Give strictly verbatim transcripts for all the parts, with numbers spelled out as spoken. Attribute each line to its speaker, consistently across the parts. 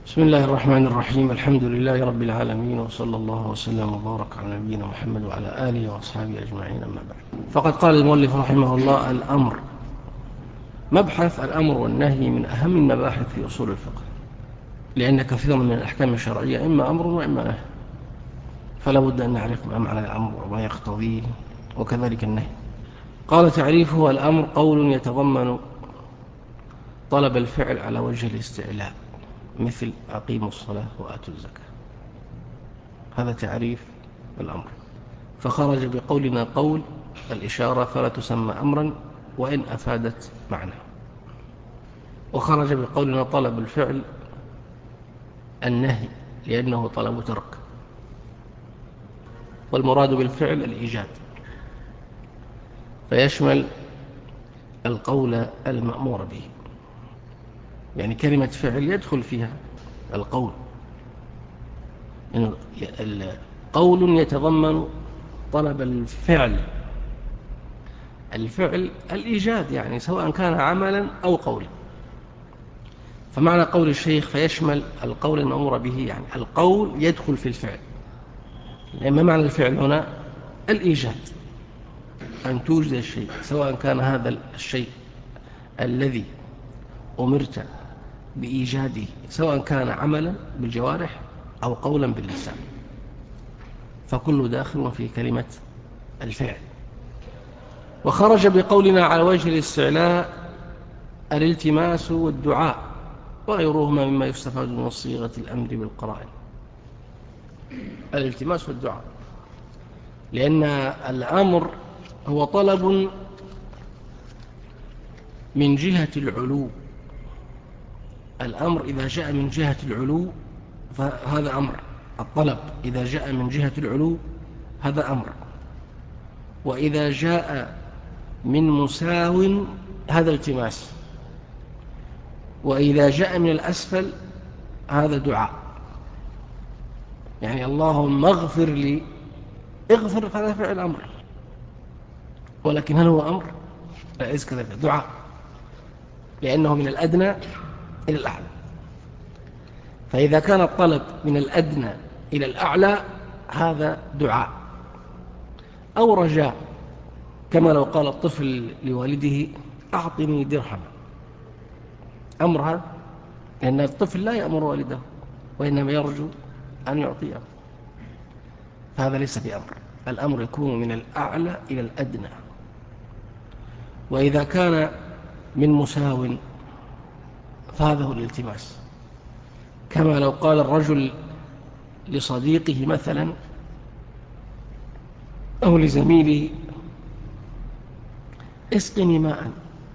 Speaker 1: بسم الله الرحمن الرحيم. الحمد لله رب العالمين، وصلى الله وسلم وبارك على نبينا محمد وعلى آله وأصحابه أجمعين، أما بعد. فقد قال المؤلف رحمه الله: الأمر. مبحث الأمر والنهي من أهم المباحث في أصول الفقه، لأن كثيرا من الأحكام الشرعية إما أمر وإما نهي، فلا بد أن نعرف ما معنى الأمر وما يقتضيه، وكذلك النهي. قال: تعريفه: الأمر قول يتضمن طلب الفعل على وجه الاستعلاء، مثل أقيموا الصلاة وآتوا الزكاة. هذا تعريف الأمر. فخرج بقولنا قول الإشارة فلا تسمى أمرا وإن أفادت معنى. وخرج بقولنا طلب الفعل النهي، لأنه طلب ترك، والمراد بالفعل الإيجاد، فيشمل القول المأمور به. يعني كلمة فعل يدخل فيها القول، يعني قول يتضمن طلب الفعل. الفعل الإيجاد، يعني سواء كان عملا أو قولا. فمعنى قول الشيخ فيشمل القول المأمور به، يعني القول يدخل في الفعل. لأن ما معنى الفعل هنا؟ الإيجاد، أن توجد الشيء، سواء كان هذا الشيء الذي أمرت بإيجاده سواء كان عملا بالجوارح أو قولا باللسان، فكل داخل في كلمة الفعل. وخرج بقولنا على وجه الاستعلاء الالتماس والدعاء وغيرهما مما يستفاد من صيغة الأمر بالقرائن. الالتماس والدعاء، لأن الأمر هو طلب من جهة العلو. الأمر إذا جاء من جهة العلو فهذا أمر. الطلب إذا جاء من جهة العلو هذا أمر، وإذا جاء من مساو هذا التماس، وإذا جاء من الأسفل هذا دعاء. يعني اللهم اغفر لي، اغفر، هذا فعل أمر، ولكن هل هو أمر؟ ليس كذلك، دعاء، لأنه من الأدنى إلى الأعلى. فإذا كان الطلب من الأدنى إلى الأعلى هذا دعاء أو رجاء، كما لو قال الطفل لوالده أعطني درهم. أمر هذا، لأن الطفل لا يأمر والده، وإنما يرجو أن يعطيه، فهذا ليس بأمر. الأمر يكون من الأعلى إلى الأدنى. وإذا كان من مساو فهذا هو الالتماس، كما لو قال الرجل لصديقه مثلا أو لزميله اسقني ماء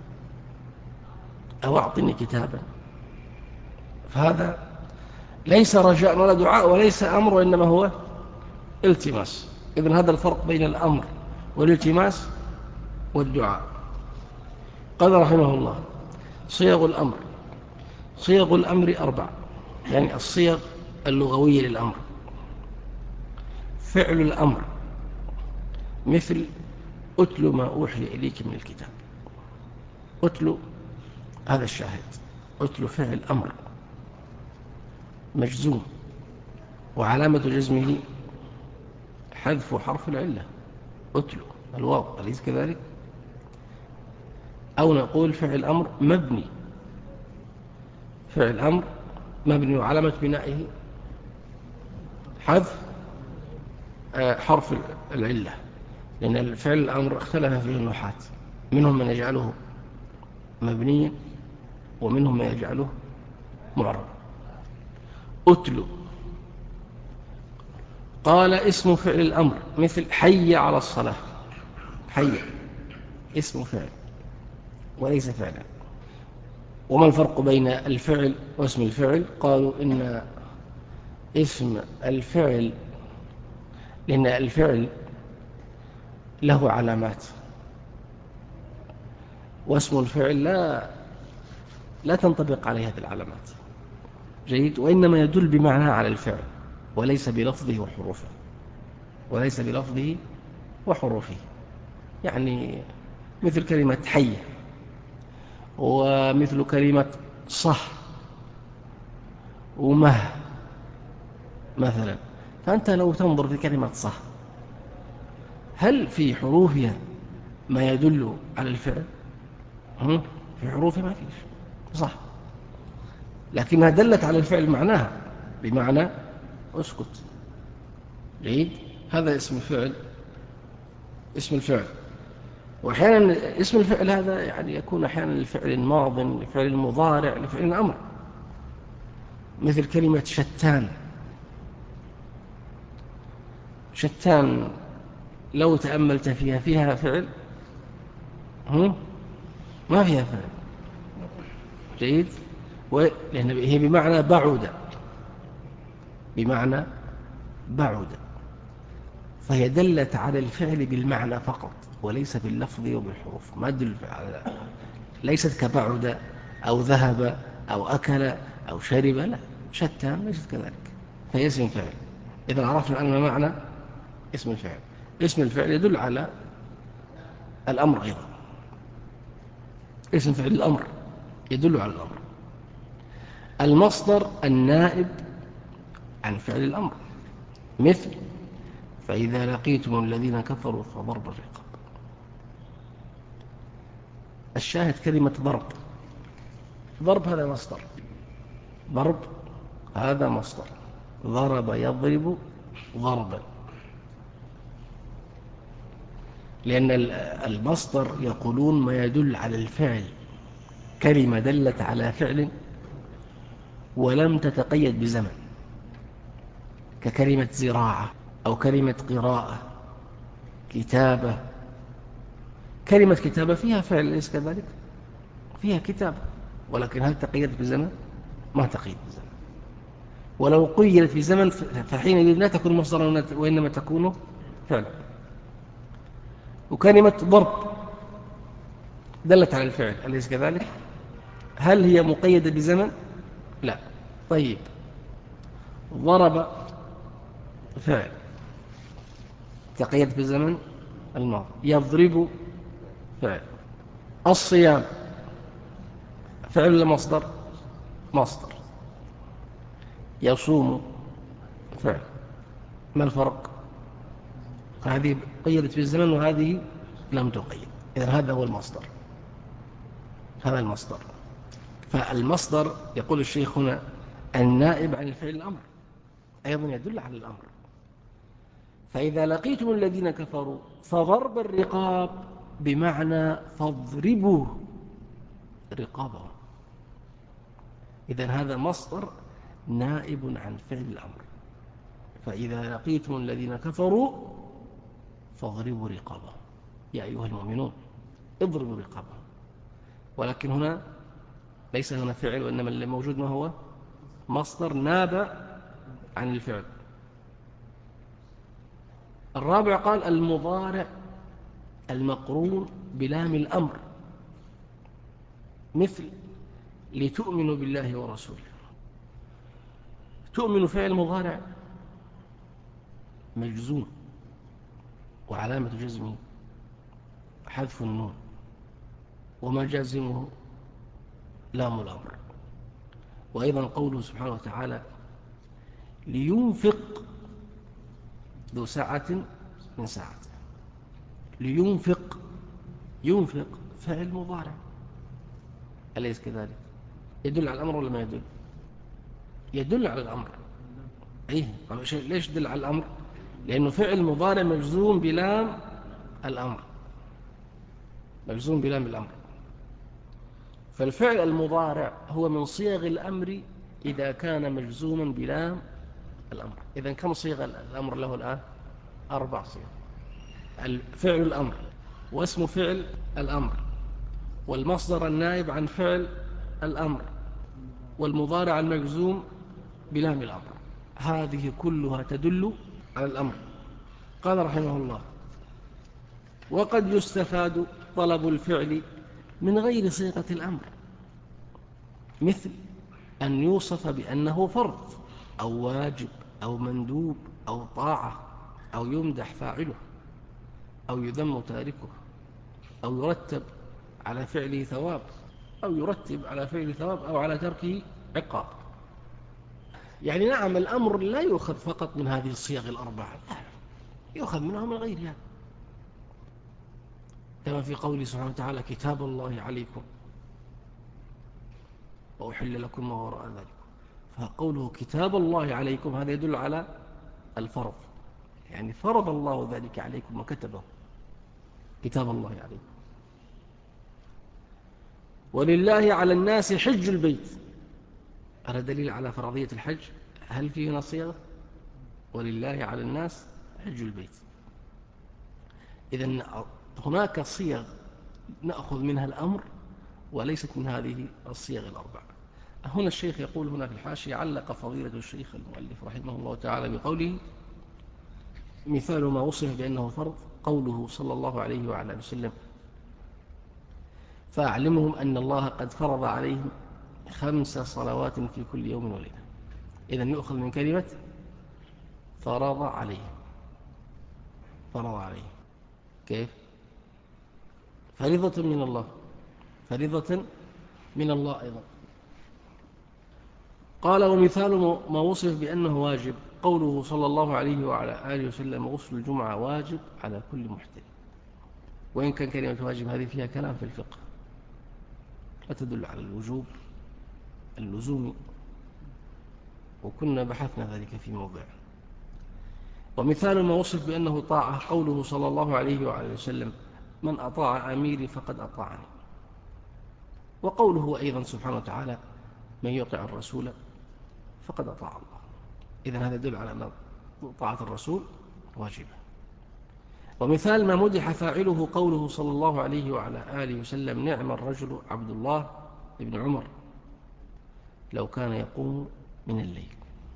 Speaker 1: أو أعطني كتابا، فهذا ليس رجاء ولا دعاء وليس أمر، وإنما هو التماس. إذن هذا الفرق بين الأمر والالتماس والدعاء. قال رحمه الله: صيغ الأمر. صيغ الأمر أربع، يعني الصيغ اللغوية للأمر. فعل الأمر، مثل أتل ما أوحي إليك من الكتاب. أتل هذا الشاهد، أتل فعل أمر مجزوم، وعلامة جزمه حذف حرف العلة، أتل الواو، أليس كذلك؟ أو نقول فعل أمر مبني، فعل أمر مبني وعلامة بنائه حذف حرف العلة، لأن الفعل الأمر اختلف فيه النحاة، منهم من يجعله مبنيا ومنهم من يجعله معرب. أتل. قال: اسم فعل الأمر، مثل حي على الصلاة. حي اسم فعل وليس فعلا. وما الفرق بين الفعل واسم الفعل؟ قالوا إن اسم الفعل، لأن الفعل له علامات، واسم الفعل لا لا تنطبق عليه هذه العلامات. جيد. وإنما يدل بمعنى على الفعل وليس بلفظه وحروفه، وليس بلفظه وحروفه. يعني مثل كلمة حي، ومثل كلمة صح، ومه مثلا. فأنت لو تنظر في كلمة صح، هل في حروفها ما يدل على الفعل؟ هم؟ في حروفها ما فيش صح، لكنها دلت على الفعل معناها، بمعنى اسكت. جيد، هذا اسم الفعل. اسم الفعل، وأحيانا اسم الفعل هذا يعني يكون أحيانا لفعل ماض، لفعل مضارع، لفعل أمر، مثل كلمة شتان. شتان لو تأملت فيها فيها فعل؟ هم؟ ما فيها فعل. جيد، لأن هي بمعنى بعد، بمعنى بعد، فهي دلت على الفعل بالمعنى فقط وليس باللفظ وبالحروف. ما تدل على، ليست كبعد أو ذهب أو أكل أو شرب، لا، شتان ليست كذلك، فهي اسم فعل. إذا عرفنا أن معنى اسم الفعل. اسم الفعل يدل على الأمر أيضا. اسم فعل الأمر يدل على الأمر. المصدر النائب عن فعل الأمر، مثل فإذا لقيتم الذين كفروا فضرب الرقاب. الشاهد كلمة ضرب. ضرب هذا مصدر، ضرب هذا مصدر، ضرب يضرب ضربا، لأن المصدر يقولون ما يدل على الفعل. كلمة دلت على فعل ولم تتقيد بزمن، ككلمة زراعة أو كلمة قراءة، كتابة. كلمة كتابة فيها فعل ليس كذلك، فيها كتابة، ولكن هل تقيدت بزمن؟ ما تقيد بزمن. ولو قيدت بزمن فحينئذ لا تكون مصدرا وإنما تكون فعلا. وكلمة ضرب دلت على الفعل أليس كذلك؟ هل هي مقيدة بزمن؟ لا. طيب، ضرب فعل تقيد بزمن الماضي، يضرب فعل. الصيام فعل ولا مصدر؟ مصدر. يصوم فعل. ما الفرق؟ هذه قيدت بالزمن وهذه لم تقيد، إذن هذا هو المصدر، هذا المصدر. فالمصدر يقول الشيخ هنا النائب عن الفعل الأمر، أيضا يدل على الأمر. فإذا لقيتم الذين كفروا فضرب الرقاب بمعنى فاضربوا رقابهم. إذن هذا مصدر نائب عن فعل الأمر. فإذا لقيتم الذين كفروا فاضربوا رقابهم، يا أيها المؤمنون اضربوا رقابهم. ولكن هنا ليس هنا فعل، وإنما اللي موجود ما هو مصدر ناب عن الفعل. الرابع قال المضارع المقرون بلام الأمر، مثل لتؤمنوا بالله ورسوله. تؤمن فعل مضارع مجزوم، وعلامة جزمه حذف النون، وما جازمه لام الأمر. وأيضا قوله سبحانه وتعالى لينفق ذو سعة من سعته. لينفق، ينفق فعل مضارع أليس كذلك؟ يدل على الأمر ولا ما يدل؟ يدل على الأمر. أيه، ليش يدل على الأمر؟ لأنه فعل مضارع مجزوم بلام الأمر، مجزوم بلام الأمر. فالفعل المضارع هو من صيغ الأمر إذا كان مجزوما بلام الأمر. إذن كم صيغ الأمر له الآن؟ أربع صيغ. الفعل الأمر، واسم فعل الأمر، والمصدر النائب عن فعل الأمر، والمضارع المجزوم بلام الأمر. هذه كلها تدل على الأمر. قال رحمه الله وقد يستفاد طلب الفعل من غير صيغة الأمر، مثل أن يوصف بأنه فرض أو واجب أو مندوب أو طاعة، أو يمدح فاعله أو يذم تاركه، أو يرتب على فعله ثواب، أو يرتب على فعله ثواب أو على تركه عقاب. يعني نعم الأمر لا يؤخذ فقط من هذه الصيغ الأربعة، لا، يؤخذ منها من غيرها، كما في قوله سبحانه وتعالى كتاب الله عليكم وأحل لكم ما وراء ذلك. فقوله كتاب الله عليكم هذا يدل على الفرض، يعني فرض الله ذلك عليكم وكتبه كتاب الله عليكم. ولله على الناس حج البيت، هذا دليل على فرضية الحج. هل فيه هنا صيغة ولله على الناس حج البيت؟ إذن هناك صيغ نأخذ منها الأمر وليست من هذه الصيغ الأربعة. هنا الشيخ يقول هنا في الحاشية علق فضيلة الشيخ المؤلف رحمه الله تعالى بقوله مثال ما وصف بأنه فرض قوله صلى الله عليه وعلى وسلم فأعلمهم أن الله قد فرض عليهم خمس صلوات في كل يوم وليلة. إذن يؤخذ من كلمة فرض عليهم، فرض عليهم كيف؟ فريضة من الله، فريضة من الله أيضا. قال ومثال ما وصف بأنه واجب قوله صلى الله عليه وعلى آله وسلم غسل الجمعة واجب على كل محتل. وإن كان كلمة واجب هذه فيها كلام في الفقه، لا تدل على الوجوب اللزومي، وكنا بحثنا ذلك في موضع. ومثال ما وصف بأنه طاعة قوله صلى الله عليه وعلى وسلم من أطاع أميري فقد أطاعني. وقوله أيضا سبحانه وتعالى من يطع الرسول فقد أطاع الله. إذن هذا يدل على أن طاعة الرسول واجبة. ومثال ما مدح فاعله قوله صلى الله عليه وعلى آله وسلم نعم الرجل عبد الله بن عمر لو كان يقوم من الليل.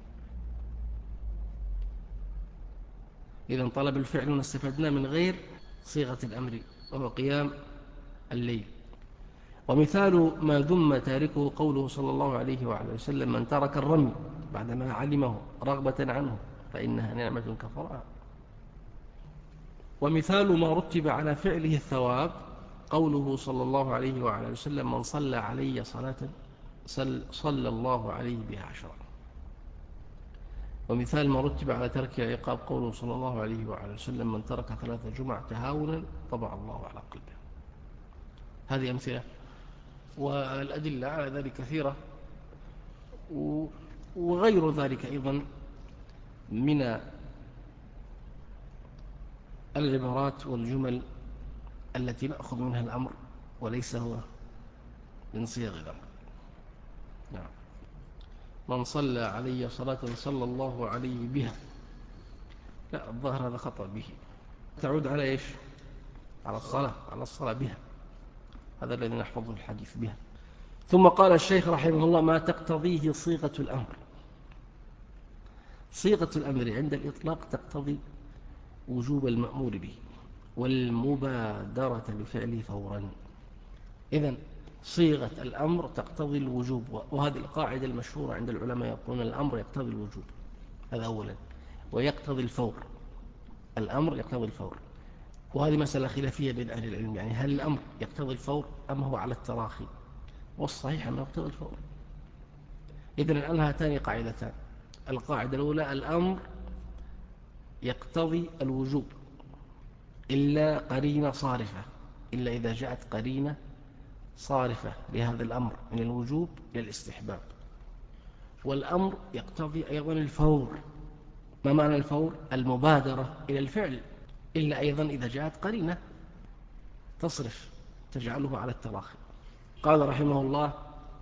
Speaker 1: إذن طلب الفعل استفدنا من غير صيغة الأمر وهو قيام الليل. ومثال ما ذم تاركه قوله صلى الله عليه وعلى وسلم من ترك الرمي بعدما علمه رغبة عنه فإنها نعمة كفرها. ومثال ما رتب على فعله الثواب قوله صلى الله عليه وعلى وسلم من صلى علي صلاة صلى الله عليه بها عشرا. ومثال ما رتب على ترك العقاب قوله صلى الله عليه وعلى وسلم من ترك ثلاث جمع تهاونا طبع الله على قلبه. هذه أمثلة، والأدلة على ذلك كثيرة، وغير ذلك أيضا من العبارات والجمل التي نأخذ منها الأمر وليس هو من صيغ الأمر. نعم. من صلى علي صلاة صلى الله عليه بها، لا الظاهر هذا خطأ به، تعود على إيش؟ على الصلاة، على الصلاة بها، هذا الذي نحفظه الحديث بها. ثم قال الشيخ رحمه الله ما تقتضيه صيغة الأمر. صيغة الأمر عند الإطلاق تقتضي وجوب المأمور به والمبادرة بفعله فورا. إذن صيغة الأمر تقتضي الوجوب، وهذه القاعدة المشهورة عند العلماء يقولون الأمر يقتضي الوجوب، هذا أولا، ويقتضي الفور، الأمر يقتضي الفور. وهذه مسألة خلافية بين أهل العلم، يعني هل الأمر يقتضي الفور أم هو على التراخي؟ والصحيح أنه يقتضي الفور. إذن الآن هاتان قاعدتان. القاعدة الأولى الأمر يقتضي الوجوب إلا قرينة صارفة، إلا إذا جاءت قرينة صارفة لهذا الأمر من الوجوب إلى الاستحباب. والأمر يقتضي أيضا الفور. ما معنى الفور؟ المبادرة إلى الفعل، إلا أيضا إذا جاءت قرينة تصرف تجعله على التراخي. قال رحمه الله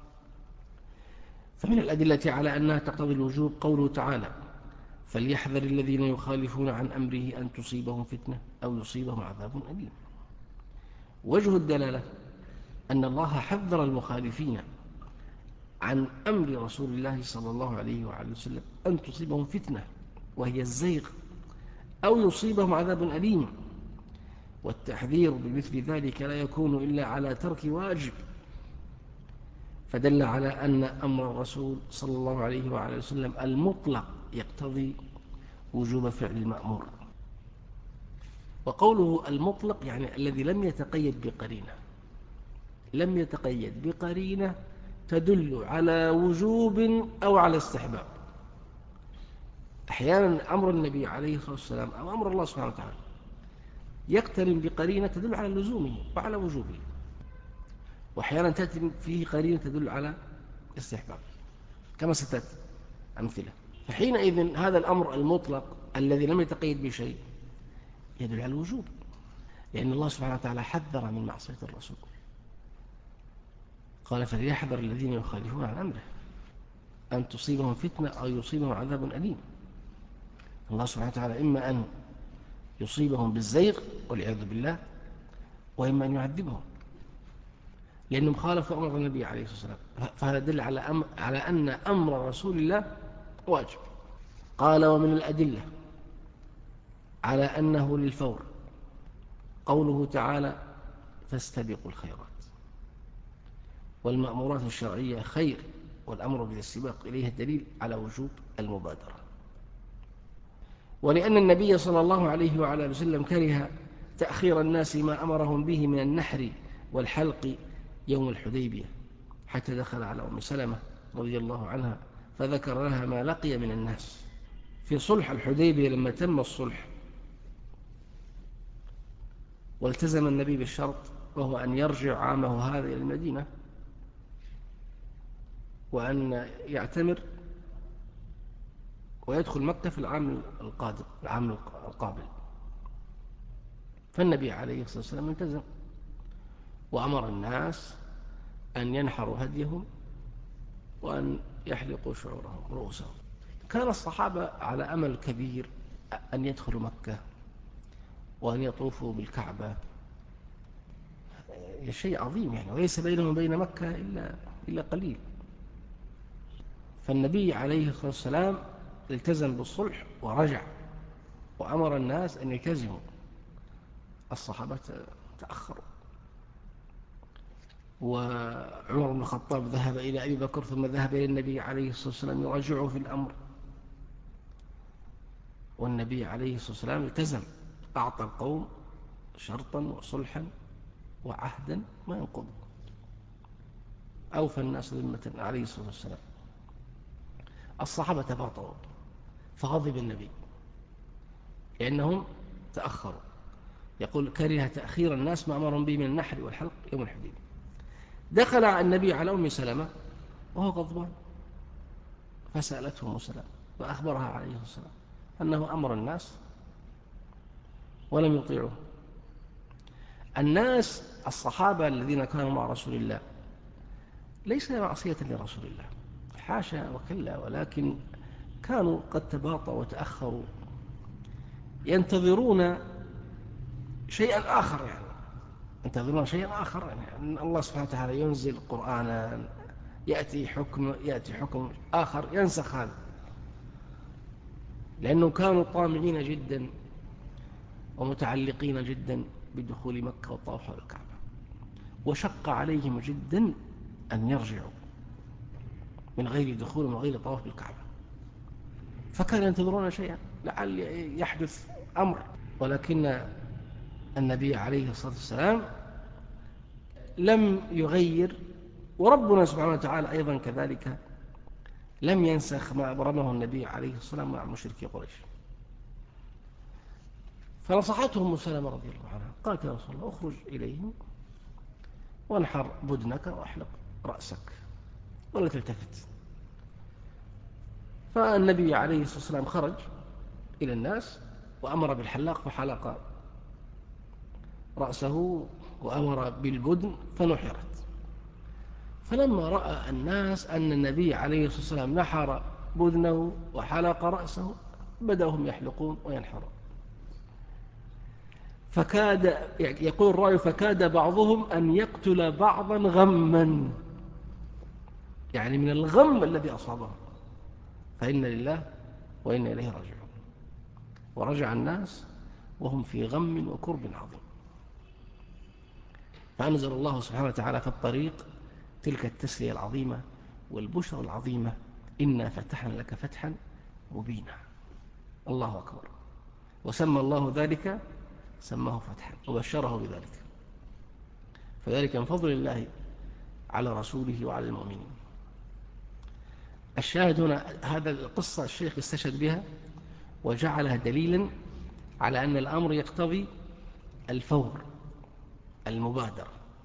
Speaker 1: فمن الأدلة على أنها تقتضي الوجوب قوله تعالى فليحذر الذين يخالفون عن أمره أن تصيبهم فتنة أو يصيبهم عذاب أليم. وجه الدلالة أن الله حذر المخالفين عن أمر رسول الله صلى الله عليه وعلى وسلم أن تصيبهم فتنة وهي الزيغ أو يصيبهم عذاب أليم. والتحذير بمثل ذلك لا يكون إلا على ترك واجب، فدل على أن أمر الرسول صلى الله عليه وعلى وسلم المطلق يقتضي وجوب فعل المأمور. وقوله المطلق يعني الذي لم يتقيد بقرينة، لم يتقيد بقرينة تدل على وجوب أو على استحباب. أحيانا أمر النبي عليه الصلاة والسلام أو أمر الله سبحانه وتعالى يقترن بقرينة تدل على لزومه وعلى وجوبه، وأحيانا تأتي فيه قرينة تدل على استحباب كما ستأتي أمثلة. فحينئذ هذا الأمر المطلق الذي لم يتقيد بشيء يدل على الوجوب، لأن الله سبحانه وتعالى حذر من معصية الرسول، قال فليحذر الذين يخالفون عن أمره أن تصيبهم فتنة أو يصيبهم عذاب أليم. الله سبحانه وتعالى إما أن يصيبهم بالزيغ والعياذ بالله، وإما أن يعذبهم لأنهم خالفوا أمر النبي عليه الصلاة والسلام. فهذا يدل على, أم... على أن أمر رسول الله واجب. قال ومن الأدلة على أنه للفور قوله تعالى فاستبقوا الخيرات، والمأمورات الشرعية خير، والأمر بالاستباق إليه دليل على وجوب المبادرة. ولأن النبي صلى الله عليه وعلى وسلم كره تأخير الناس ما أمرهم به من النحر والحلق يوم الحديبية، حتى دخل على أم سلمة رضي الله عنها فذكر لها ما لقي من الناس في صلح الحديبية. لما تم الصلح والتزم النبي بالشرط وهو أن يرجع عامه هذا إلى المدينة وأن يعتمر ويدخل مكة في العام القادم العام القابل. فالنبي عليه الصلاة والسلام التزم وأمر الناس أن ينحروا هديهم وأن يحلقوا شعورهم رؤوسهم. كان الصحابة على أمل كبير أن يدخلوا مكة وأن يطوفوا بالكعبة، شيء عظيم يعني، وليس بينهم وبين مكة إلا, إلا قليل. فالنبي عليه الصلاة والسلام التزم بالصلح ورجع وأمر الناس أن يلتزموا. الصحابة تأخروا، وعمر بن الخطاب ذهب إلى أبي بكر ثم ذهب إلى النبي عليه الصلاة والسلام يراجعه في الأمر، والنبي عليه الصلاة والسلام التزم، أعطى القوم شرطا وصلحا وعهدا ما ينقض، أوفى الناس ذمة عليه الصلاة والسلام. الصحابة تباطؤوا فغضب النبي لأنهم تأخروا، يقول كره تأخير الناس ما أمرهم به من النحر والحلق يوم الحديبية. دخل النبي على أم سلمة وهو غضبان فسألته أم سلمة وأخبرها عليه الصلاة والسلام أنه أمر الناس ولم يطيعوه. الناس الصحابة الذين كانوا مع رسول الله ليس معصية لرسول الله، حاشا وكلا، ولكن كانوا قد تباطؤوا وتأخروا ينتظرون شيئا آخر، يعني ينتظرون شيئا آخر، يعني أن الله سبحانه وتعالى ينزل قرآنا، يأتي حكم يأتي حكم آخر ينسخ هذا، لأنهم كانوا طامعين جدا ومتعلقين جدا بدخول مكة والطواف حول الكعبة، وشق عليهم جدا أن يرجعوا من غير دخول ومن غير طواف بالكعبة، فكانوا ينتظرون شيئا لعل يحدث أمر. ولكن النبي عليه الصلاة والسلام لم يغير، وربنا سبحانه وتعالى أيضا كذلك لم ينسخ ما أبرمه النبي عليه الصلاة والسلام مع مشركي قريش. فنصحته أم سلمة رضي الله عنها، قالت يا رسول الله اخرج إليهم وانحر بدنك واحلق رأسك ولا تلتفت. فالنبي عليه الصلاة والسلام خرج إلى الناس وأمر بالحلاق فحلق رأسه وأمر بالبدن فنحرت. فلما رأى الناس أن النبي عليه الصلاة والسلام نحر بدنه وحلق رأسه بدأوا هم يحلقون وينحرون، فكاد يقول الرأي فكاد بعضهم أن يقتل بعضا غما، يعني من الغم الذي أصابهم، فإن لله وإنا إليه راجعون. ورجع الناس وهم في غم وكرب عظيم، فأنزل الله سبحانه وتعالى في الطريق تلك التسلية العظيمة والبشرى العظيمة إنا فتحنا لك فتحا مبينا. الله أكبر. وسمى الله ذلك، سماه فتحا وبشره بذلك، فذلك من فضل الله على رسوله وعلى المؤمنين. الشاهد هنا هذا القصة الشيخ استشهد بها وجعلها دليلا على أن الأمر يقتضي الفور، المبادرة.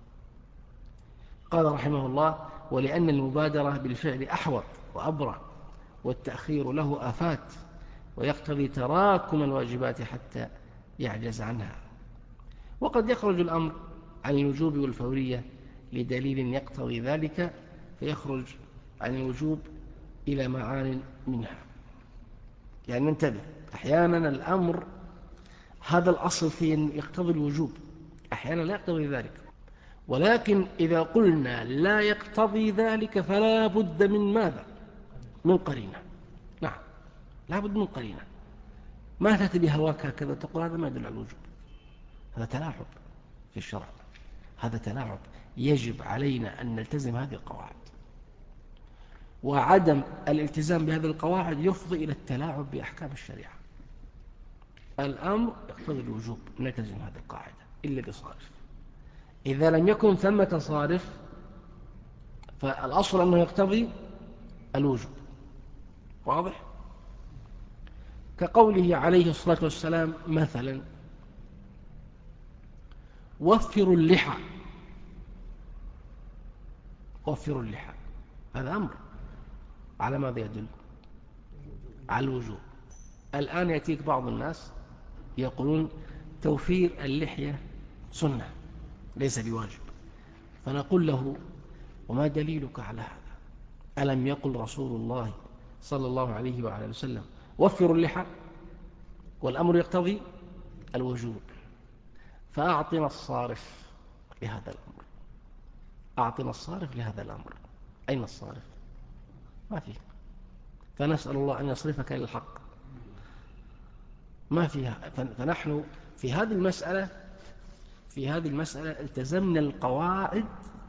Speaker 1: قال رحمه الله: ولأن المبادرة بالفعل أحوط وأبرع، والتأخير له آفات، ويقتضي تراكم الواجبات حتى يعجز عنها. وقد يخرج الأمر عن الوجوب والفورية لدليل يقتضي ذلك، فيخرج عن الوجوب إلى معان منها. يعني ننتبه، أحيانا الأمر هذا الأصل فيه يقتضي الوجوب، أحيانا لا يقتضي ذلك. ولكن إذا قلنا لا يقتضي ذلك فلا بد من ماذا؟ من قرينة. نعم، لا بد من قرينة. ما تأتي بهواك هكذا تقول هذا ما يدل على الوجوب، هذا تلاعب في الشرع، هذا تلاعب. يجب علينا أن نلتزم هذه القواعد، وعدم الالتزام بهذه القواعد يفضي إلى التلاعب بأحكام الشريعة. الأمر يقتضي الوجوب، نلتزم هذه القاعدة إلا بصارف. إذا لم يكن ثمة صارف فالأصل أنه يقتضي الوجوب. واضح؟ كقوله عليه الصلاة والسلام مثلا: وفروا اللحى. وفروا اللحى، هذا أمر على ماذا يدل؟ على الوجوب. الآن يأتيك بعض الناس يقولون توفير اللحية سنة ليس بواجب، فنقول له: وما دليلك على هذا؟ ألم يقل رسول الله صلى الله عليه وعلى وسلم وفروا اللحى؟ والأمر يقتضي الوجوب. فأعطنا الصارف لهذا الأمر، أعطنا الصارف لهذا الأمر. أين الصارف؟ ما فيه. فنسأل الله أن يصرفك إلى الحق، ما فيها. فنحن في هذه المسألة في هذه المسألة التزمنا القواعد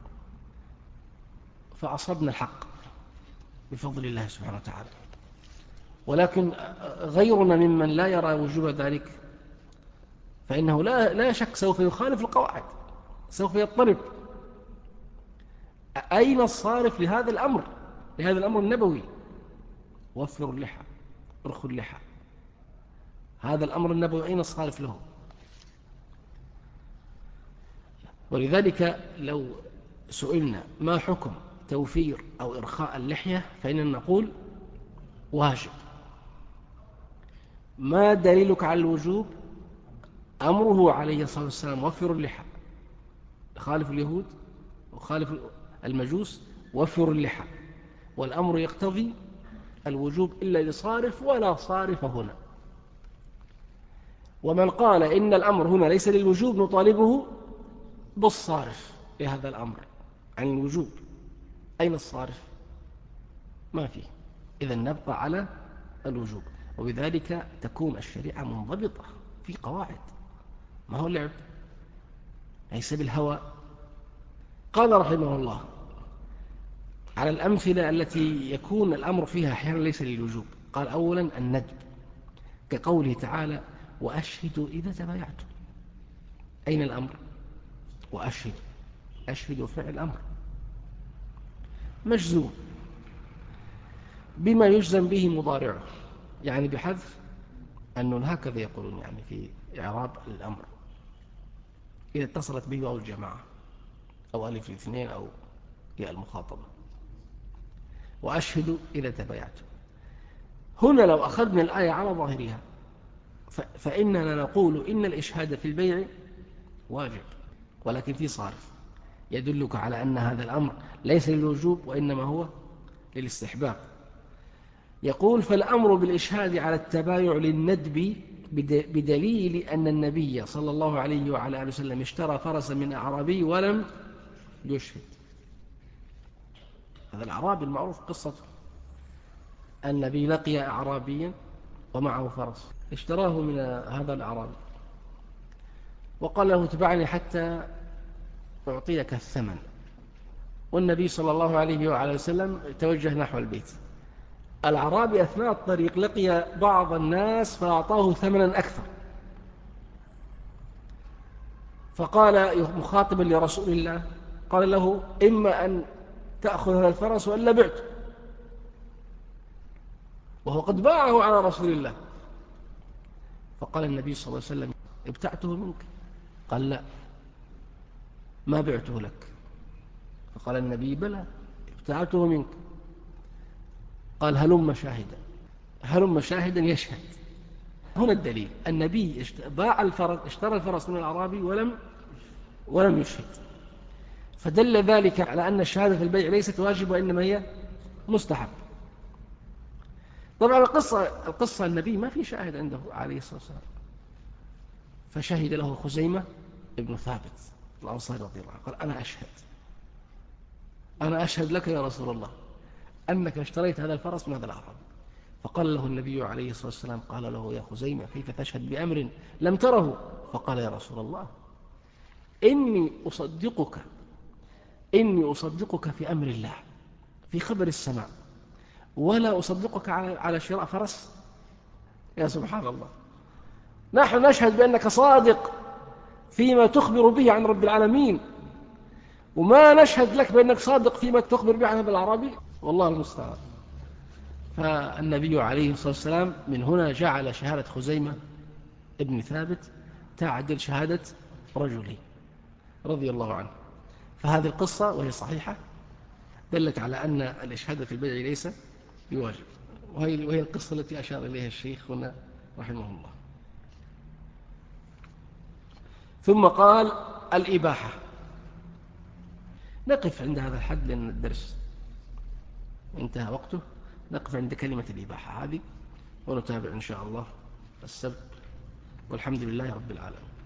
Speaker 1: فأصبنا الحق بفضل الله سبحانه وتعالى. ولكن غيرنا ممن لا يرى وجوب ذلك فإنه لا لا شك سوف يخالف القواعد، سوف يضطرب. أين الصارف لهذا الأمر، لهذا الأمر النبوي؟ وفروا اللحى، ارخوا اللحى، هذا الأمر النبوي أين الصارف له؟ ولذلك لو سئلنا ما حكم توفير أو إرخاء اللحية فإننا نقول واجب. ما دليلك على الوجوب؟ أمره عليه الصلاة والسلام: وفروا اللحى. خالف اليهود وخالف المجوس: وفروا اللحى. والأمر يقتضي الوجوب إلا لصارف، ولا صارف هنا. ومن قال إن الأمر هنا ليس للوجوب نطالبه بالصارف لهذا الأمر عن الوجوب. أين الصارف؟ ما فيه. إذن نبقى على الوجوب، وبذلك تكون الشريعة منضبطة في قواعد، ما هو اللعب، ليس بالهوى. قال رحمه الله: على الأمثلة التي يكون الأمر فيها أحيانا ليس للوجوب، قال: أولا الندب، كقوله تعالى: وأشهدوا إذا تبايعتم. أين الأمر؟ وأشهد، أشهد فعل أمر مجزوم بما يجزم به مضارعه، يعني بحذف النون، هكذا يقولون يعني في إعراب الأمر إذا اتصلت به واو الجماعة أو ألف الاثنين أو ياء المخاطبة. وأشهد إذا تبايعتم. هنا لو أخذنا الآية على ظاهرها فإننا نقول إن الإشهاد في البيع واجب، ولكن في صارف يدلك على أن هذا الأمر ليس للوجوب وإنما هو للاستحباب. يقول: فالأمر بالإشهاد على التبايع للندب بدليل أن النبي صلى الله عليه وعلى آله وسلم اشترى فرسا من أعرابي ولم يشهد. هذا الأعرابي المعروف قصته، النبي لقي أعرابيا ومعه فرس، اشتراه من هذا الأعرابي وقال له: اتبعني حتى أعطيك الثمن. والنبي صلى الله عليه وعلى وسلم توجه نحو البيت. الأعرابي أثناء الطريق لقي بعض الناس فأعطاه ثمنا أكثر، فقال مخاطبا لرسول الله، قال له: إما أن تأخذ هذا الفرس وإلا بعت، وهو قد باعه على رسول الله. فقال النبي صلى الله عليه وسلم ابتعته منك؟ قال لا، ما بعته لك. فقال النبي بلى، ابتعته منك. قال هلم شاهدا، هلم شاهدا يشهد. هنا الدليل، النبي باع الفرس، اشترى الفرس من الأعرابي ولم ولم يشهد، فدل ذلك على أن الشهادة في البيع ليست واجب وإنما هي مستحب. طبعا القصة القصة النبي ما في شاهد عنده عليه الصلاة والسلام، فشهد له خزيمة ابن ثابت الأنصاري رضي الله عنه، قال أنا أشهد، أنا أشهد لك يا رسول الله أنك اشتريت هذا الفرس من هذا الأعرابي. فقال له النبي عليه الصلاة والسلام، قال له يا خزيمة كيف تشهد بأمر لم تره؟ فقال يا رسول الله إني أصدقك إني أصدقك في أمر الله، في خبر السماء، ولا أصدقك على شراء فرس. يا سبحان الله، نحن نشهد بأنك صادق فيما تخبر به عن رب العالمين، وما نشهد لك بأنك صادق فيما تخبر به عن هذا الأعرابي، والله المستعان. فالنبي عليه الصلاة والسلام من هنا جعل شهادة خزيمة ابن ثابت تعدل شهادة رجله رضي الله عنه. فهذه القصة وهي صحيحة دلت على أن الإشهاد في البيع ليس بواجب، وهي, وهي القصة التي أشار إليها الشيخ هنا رحمه الله. ثم قال الإباحة. نقف عند هذا الحد لأن الدرس انتهى وقته، نقف عند كلمة الإباحة هذه ونتابع إن شاء الله السبت، والحمد لله رب العالمين.